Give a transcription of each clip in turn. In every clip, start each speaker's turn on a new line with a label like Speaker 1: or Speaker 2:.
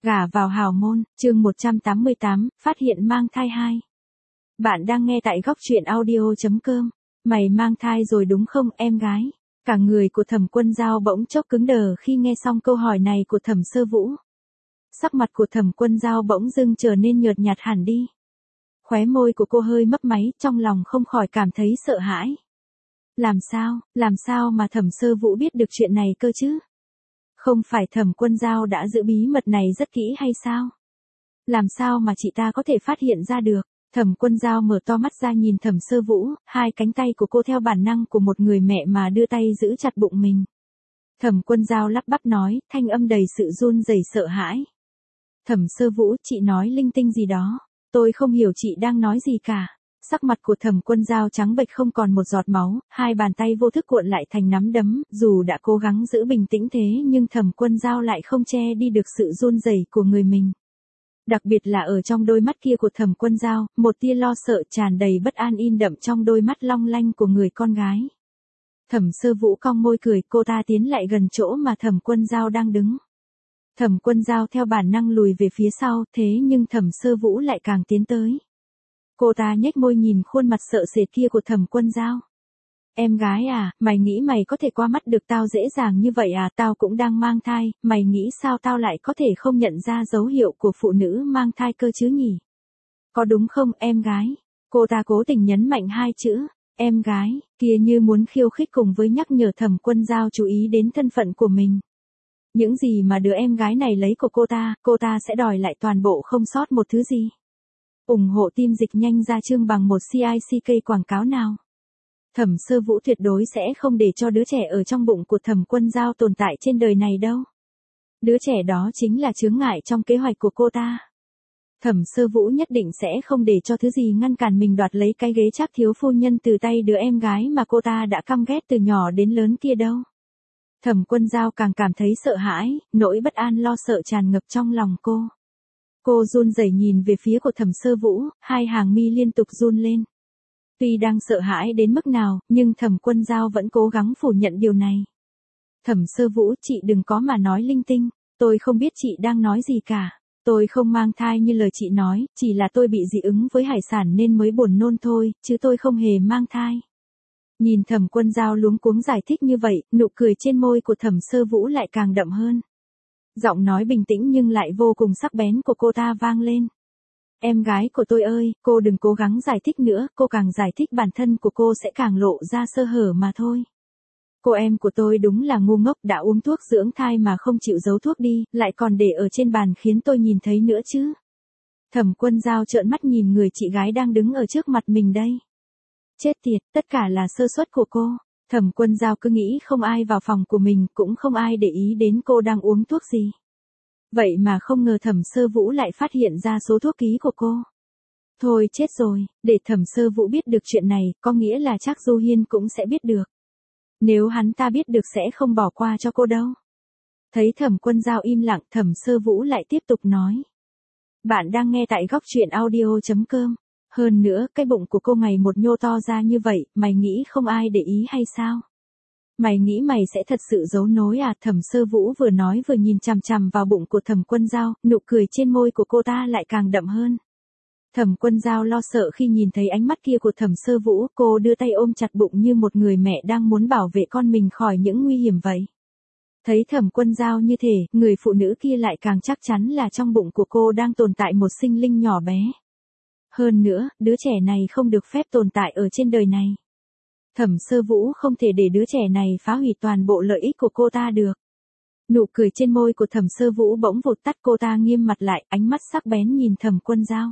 Speaker 1: Gả vào hào môn, chương 188, phát hiện mang thai 2. Bạn đang nghe tại góc truyện audio.com. Mày mang thai rồi đúng không em gái? Cả người của Thẩm Quân Dao bỗng chốc cứng đờ khi nghe xong câu hỏi này của Thẩm Sơ Vũ. Sắc mặt của Thẩm Quân Dao bỗng dưng trở nên nhợt nhạt hẳn đi. Khóe môi của cô hơi mấp máy, trong lòng không khỏi cảm thấy sợ hãi. Làm sao mà Thẩm Sơ Vũ biết được chuyện này cơ chứ? Không phải Thẩm Quân Dao đã giữ bí mật này rất kỹ hay sao? Làm sao mà chị ta có thể phát hiện ra được? Thẩm Quân Dao mở to mắt ra nhìn Thẩm Sơ Vũ, hai cánh tay của cô theo bản năng của một người mẹ mà đưa tay giữ chặt bụng mình. Thẩm Quân Dao lắp bắp nói, thanh âm đầy sự run rẩy sợ hãi. Thẩm Sơ Vũ, chị nói linh tinh gì đó, tôi không hiểu chị đang nói gì cả. Sắc mặt của Thẩm Quân Dao trắng bệch không còn một giọt máu, hai bàn tay vô thức cuộn lại thành nắm đấm, dù đã cố gắng giữ bình tĩnh thế nhưng Thẩm Quân Dao lại không che đi được sự run rẩy của người mình. Đặc biệt là ở trong đôi mắt kia của Thẩm Quân Dao, một tia lo sợ tràn đầy bất an in đậm trong đôi mắt long lanh của người con gái. Thẩm Sơ Vũ cong môi cười, cô ta tiến lại gần chỗ mà Thẩm Quân Dao đang đứng. Thẩm Quân Dao theo bản năng lùi về phía sau, thế nhưng Thẩm Sơ Vũ lại càng tiến tới. Cô ta nhếch môi nhìn khuôn mặt sợ sệt kia của Thẩm Quân Dao. Em gái à, mày nghĩ mày có thể qua mắt được tao dễ dàng như vậy à? Tao cũng đang mang thai, mày nghĩ sao tao lại có thể không nhận ra dấu hiệu của phụ nữ mang thai cơ chứ nhỉ? Có đúng không em gái? Cô ta cố tình nhấn mạnh hai chữ, em gái, kia như muốn khiêu khích cùng với nhắc nhở Thẩm Quân Dao chú ý đến thân phận của mình. Những gì mà đứa em gái này lấy của cô ta sẽ đòi lại toàn bộ không sót một thứ gì. ủng hộ team dịch nhanh ra chương bằng một CICK quảng cáo nào. Thẩm Sơ Vũ tuyệt đối sẽ không để cho đứa trẻ ở trong bụng của Thẩm Quân Dao tồn tại trên đời này đâu. Đứa trẻ đó chính là chướng ngại trong kế hoạch của cô ta. Thẩm Sơ Vũ nhất định sẽ không để cho thứ gì ngăn cản mình đoạt lấy cái ghế Trác thiếu phu nhân từ tay đứa em gái mà cô ta đã căm ghét từ nhỏ đến lớn kia đâu. Thẩm Quân Dao càng cảm thấy sợ hãi, nỗi bất an lo sợ tràn ngập trong lòng cô. Cô run rẩy nhìn về phía của Thẩm Sơ Vũ, hai hàng mi liên tục run lên. Tuy đang sợ hãi đến mức nào, nhưng Thẩm Quân Dao vẫn cố gắng phủ nhận điều này. Thẩm Sơ Vũ, chị đừng có mà nói linh tinh, tôi không biết chị đang nói gì cả. Tôi không mang thai như lời chị nói, chỉ là tôi bị dị ứng với hải sản nên mới buồn nôn thôi, chứ tôi không hề mang thai. Nhìn Thẩm Quân Dao luống cuống giải thích như vậy, nụ cười trên môi của Thẩm Sơ Vũ lại càng đậm hơn. Giọng nói bình tĩnh nhưng lại vô cùng sắc bén của cô ta vang lên. Em gái của tôi ơi, cô đừng cố gắng giải thích nữa, cô càng giải thích bản thân của cô sẽ càng lộ ra sơ hở mà thôi. Cô em của tôi đúng là ngu ngốc, đã uống thuốc dưỡng thai mà không chịu giấu thuốc đi, lại còn để ở trên bàn khiến tôi nhìn thấy nữa chứ. Thẩm Quân Dao trợn mắt nhìn người chị gái đang đứng ở trước mặt mình đây. Chết tiệt, tất cả là sơ suất của cô. Thẩm Quân Dao cứ nghĩ không ai vào phòng của mình, cũng không ai để ý đến cô đang uống thuốc gì. Vậy mà không ngờ Thẩm Sơ Vũ lại phát hiện ra số thuốc ký của cô. Thôi chết rồi, để Thẩm Sơ Vũ biết được chuyện này, có nghĩa là chắc Du Hiên cũng sẽ biết được. Nếu hắn ta biết được sẽ không bỏ qua cho cô đâu. Thấy Thẩm Quân Dao im lặng, Thẩm Sơ Vũ lại tiếp tục nói. Bạn đang nghe tại góc truyện audio.com. Hơn nữa, cái bụng của cô ngày một nhô to ra như vậy, mày nghĩ không ai để ý hay sao? Mày nghĩ mày sẽ thật sự giấu nối à? Thẩm Sơ Vũ vừa nói vừa nhìn chằm chằm vào bụng của Thẩm Quân Dao, nụ cười trên môi của cô ta lại càng đậm hơn. Thẩm Quân Dao lo sợ khi nhìn thấy ánh mắt kia của Thẩm Sơ Vũ, cô đưa tay ôm chặt bụng như một người mẹ đang muốn bảo vệ con mình khỏi những nguy hiểm vậy. Thấy Thẩm Quân Dao như thế, người phụ nữ kia lại càng chắc chắn là trong bụng của cô đang tồn tại một sinh linh nhỏ bé. Hơn nữa, đứa trẻ này không được phép tồn tại ở trên đời này. Thẩm Sơ Vũ không thể để đứa trẻ này phá hủy toàn bộ lợi ích của cô ta được. Nụ cười trên môi của Thẩm Sơ Vũ bỗng vụt tắt, cô ta nghiêm mặt lại, ánh mắt sắc bén nhìn Thẩm Quân Dao.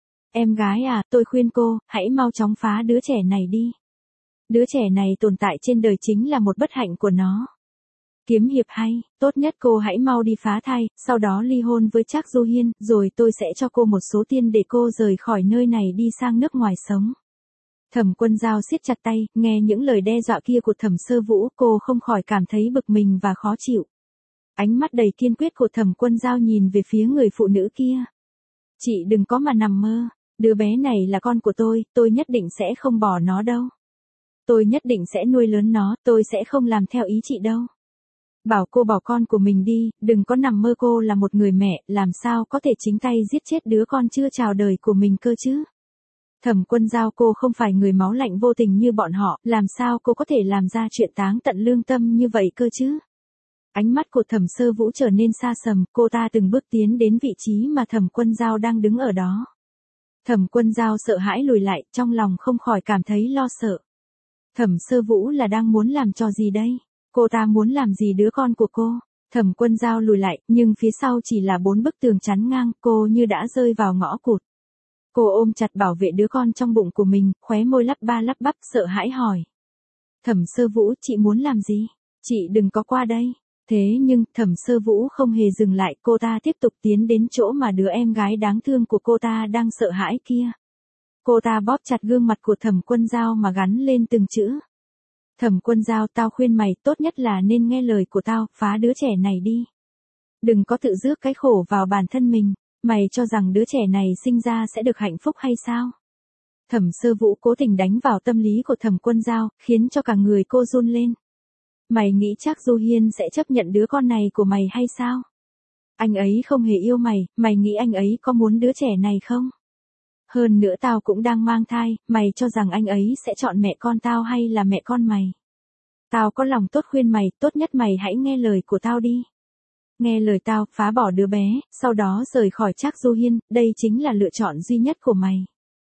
Speaker 1: Em gái à, tôi khuyên cô, hãy mau chóng phá đứa trẻ này đi. Đứa trẻ này tồn tại trên đời chính là một bất hạnh của nó. Kiếm hiệp hay, tốt nhất cô hãy mau đi phá thai, sau đó ly hôn với Trác Du Hiên, rồi tôi sẽ cho cô một số tiền để cô rời khỏi nơi này đi sang nước ngoài sống. Thẩm Quân Dao siết chặt tay, nghe những lời đe dọa kia của Thẩm Sơ Vũ, cô không khỏi cảm thấy bực mình và khó chịu. Ánh mắt đầy kiên quyết của Thẩm Quân Dao nhìn về phía người phụ nữ kia. Chị đừng có mà nằm mơ, đứa bé này là con của tôi nhất định sẽ không bỏ nó đâu. Tôi nhất định sẽ nuôi lớn nó, tôi sẽ không làm theo ý chị đâu. Bảo cô bỏ con của mình đi, đừng có nằm mơ cô là một người mẹ, làm sao có thể chính tay giết chết đứa con chưa chào đời của mình cơ chứ. Thẩm Quân Giao, cô không phải người máu lạnh vô tình như bọn họ, làm sao cô có thể làm ra chuyện táng tận lương tâm như vậy cơ chứ. Ánh mắt của Thẩm Sơ Vũ trở nên xa sầm, cô ta từng bước tiến đến vị trí mà Thẩm Quân Giao đang đứng ở đó. Thẩm Quân Giao sợ hãi lùi lại, trong lòng không khỏi cảm thấy lo sợ. Thẩm Sơ Vũ là đang muốn làm trò gì đây? Cô ta muốn làm gì đứa con của cô? Thẩm Quân Giao lùi lại, nhưng phía sau chỉ là 4 bức tường chắn ngang, cô như đã rơi vào ngõ cụt. Cô ôm chặt bảo vệ đứa con trong bụng của mình, khóe môi lắp ba lắp bắp sợ hãi hỏi. Thẩm Sơ Vũ, chị muốn làm gì? Chị đừng có qua đây. Thế nhưng, Thẩm Sơ Vũ không hề dừng lại, cô ta tiếp tục tiến đến chỗ mà đứa em gái đáng thương của cô ta đang sợ hãi kia. Cô ta bóp chặt gương mặt của Thẩm Quân Giao mà gắn lên từng chữ. Thẩm Quân Giao, tao khuyên mày, tốt nhất là nên nghe lời của tao, phá đứa trẻ này đi. Đừng có tự rước cái khổ vào bản thân mình, mày cho rằng đứa trẻ này sinh ra sẽ được hạnh phúc hay sao? Thẩm Sơ Vũ cố tình đánh vào tâm lý của Thẩm Quân Giao, khiến cho cả người cô run lên. Mày nghĩ chắc Du Hiên sẽ chấp nhận đứa con này của mày hay sao? Anh ấy không hề yêu mày, mày nghĩ anh ấy có muốn đứa trẻ này không? Hơn nữa tao cũng đang mang thai, mày cho rằng anh ấy sẽ chọn mẹ con tao hay là mẹ con mày? Tao có lòng tốt khuyên mày, tốt nhất mày hãy nghe lời của tao đi. Nghe lời tao, phá bỏ đứa bé, sau đó rời khỏi Trác Du Hiên, đây chính là lựa chọn duy nhất của mày.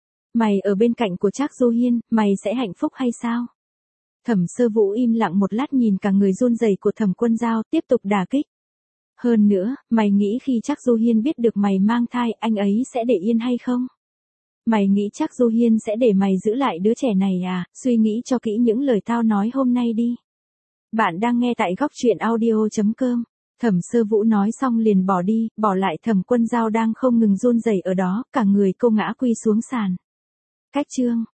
Speaker 1: Mày ở bên cạnh của Trác Du Hiên, mày sẽ hạnh phúc hay sao? Thẩm Sơ Vũ im lặng một lát nhìn cả người run rẩy của Thẩm Quân Giao, tiếp tục đả kích. Hơn nữa, mày nghĩ khi Trác Du Hiên biết được mày mang thai, anh ấy sẽ để yên hay không? Mày nghĩ Trác Du Hiên sẽ để mày giữ lại đứa trẻ này à? Suy nghĩ cho kỹ những lời tao nói hôm nay đi. Bạn đang nghe tại góc truyện audio.com. Thẩm Sơ Vũ nói xong liền bỏ đi, bỏ lại Thẩm Quân Giao đang không ngừng run rẩy ở đó, cả người cô ngã quy xuống sàn. Cách chương